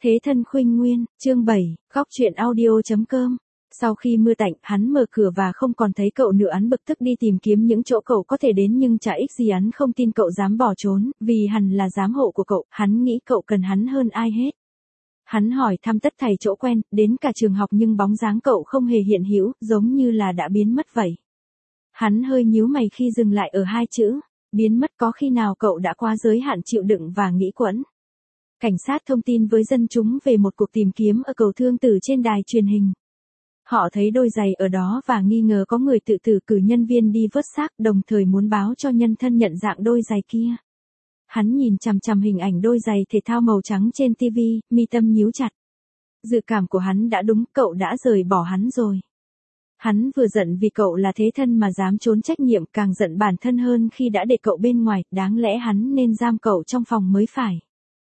Thế thân khuynh nguyên, chương 7, góc truyện audio.com. Sau khi mưa tạnh, hắn mở cửa và không còn thấy cậu nữa. Hắn bực tức đi tìm kiếm những chỗ cậu có thể đến nhưng chả ích gì. Hắn không tin cậu dám bỏ trốn, vì hắn là giám hộ của cậu, hắn nghĩ cậu cần hắn hơn ai hết. Hắn hỏi thăm tất thảy chỗ quen, đến cả trường học nhưng bóng dáng cậu không hề hiện hữu, giống như là đã biến mất vậy. Hắn hơi nhíu mày khi dừng lại ở hai chữ, biến mất. Có khi nào cậu đã quá giới hạn chịu đựng và nghĩ quẩn? Cảnh sát thông tin với dân chúng về một cuộc tìm kiếm ở cầu Thương Tử trên đài truyền hình. Họ thấy đôi giày ở đó và nghi ngờ có người tự tử, cử nhân viên đi vớt xác, đồng thời muốn báo cho nhân thân nhận dạng đôi giày kia. Hắn nhìn chằm chằm hình ảnh đôi giày thể thao màu trắng trên TV, mi tâm nhíu chặt. Dự cảm của hắn đã đúng, cậu đã rời bỏ hắn rồi. Hắn vừa giận vì cậu là thế thân mà dám trốn trách nhiệm, càng giận bản thân hơn khi đã để cậu bên ngoài, đáng lẽ hắn nên giam cậu trong phòng mới phải.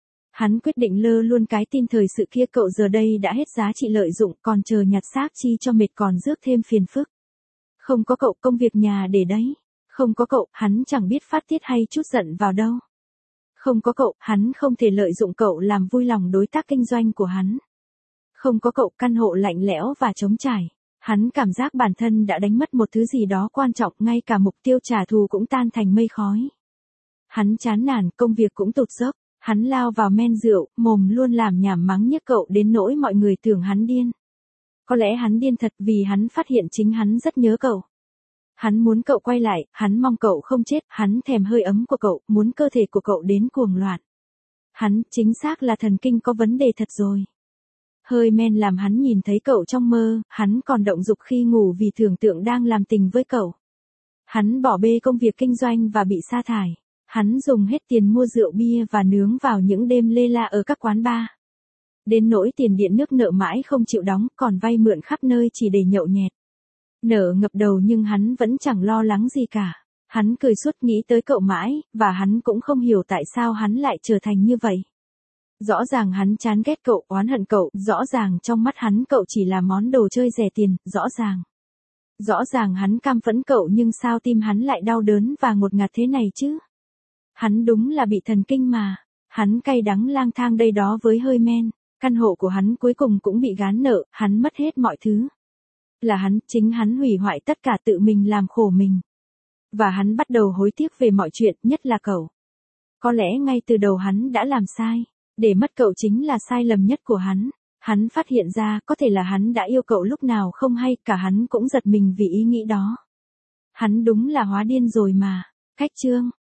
Hắn quyết định lơ luôn cái tin thời sự kia. Cậu giờ đây đã hết giá trị lợi dụng, còn chờ nhặt xác chi cho mệt còn rước thêm phiền phức. Không có cậu, công việc nhà để đấy. Không có cậu, hắn chẳng biết phát tiết hay trút giận vào đâu. Không có cậu, hắn không thể lợi dụng cậu làm vui lòng đối tác kinh doanh của hắn. Không có cậu, căn hộ lạnh lẽo và trống trải. Hắn cảm giác bản thân đã đánh mất một thứ gì đó quan trọng, ngay cả mục tiêu trả thù cũng tan thành mây khói. Hắn chán nản, công việc cũng tụt dốc. Hắn lao vào men rượu, mồm luôn làm nhảm mắng nhiếc cậu đến nỗi mọi người tưởng hắn điên. Có lẽ hắn điên thật vì hắn phát hiện chính hắn rất nhớ cậu. Hắn muốn cậu quay lại, hắn mong cậu không chết, hắn thèm hơi ấm của cậu, muốn cơ thể của cậu đến cuồng loạn. Hắn chính xác là thần kinh có vấn đề thật rồi. Hơi men làm hắn nhìn thấy cậu trong mơ, hắn còn động dục khi ngủ vì tưởng tượng đang làm tình với cậu. Hắn bỏ bê công việc kinh doanh và bị sa thải. Hắn dùng hết tiền mua rượu bia và nướng vào những đêm lê la ở các quán bar. Đến nỗi tiền điện nước nợ mãi không chịu đóng, còn vay mượn khắp nơi chỉ để nhậu nhẹt. Nợ ngập đầu nhưng hắn vẫn chẳng lo lắng gì cả. Hắn cười suốt nghĩ tới cậu mãi, và hắn cũng không hiểu tại sao hắn lại trở thành như vậy. Rõ ràng hắn chán ghét cậu, oán hận cậu, rõ ràng trong mắt hắn cậu chỉ là món đồ chơi rẻ tiền, rõ ràng hắn cam phẫn cậu, nhưng sao tim hắn lại đau đớn và ngột ngạt thế này chứ? Hắn đúng là bị thần kinh mà. Hắn cay đắng lang thang đây đó với hơi men. Căn hộ của hắn cuối cùng cũng bị gán nợ, hắn mất hết mọi thứ. Là hắn, chính hắn hủy hoại tất cả, tự mình làm khổ mình. Và hắn bắt đầu hối tiếc về mọi chuyện, nhất là cậu. Có lẽ ngay từ đầu hắn đã làm sai. Để mất cậu chính là sai lầm nhất của hắn. Hắn phát hiện ra có thể là hắn đã yêu cậu lúc nào không hay, cả hắn cũng giật mình vì ý nghĩ đó. Hắn đúng là hóa điên rồi mà. Cách chương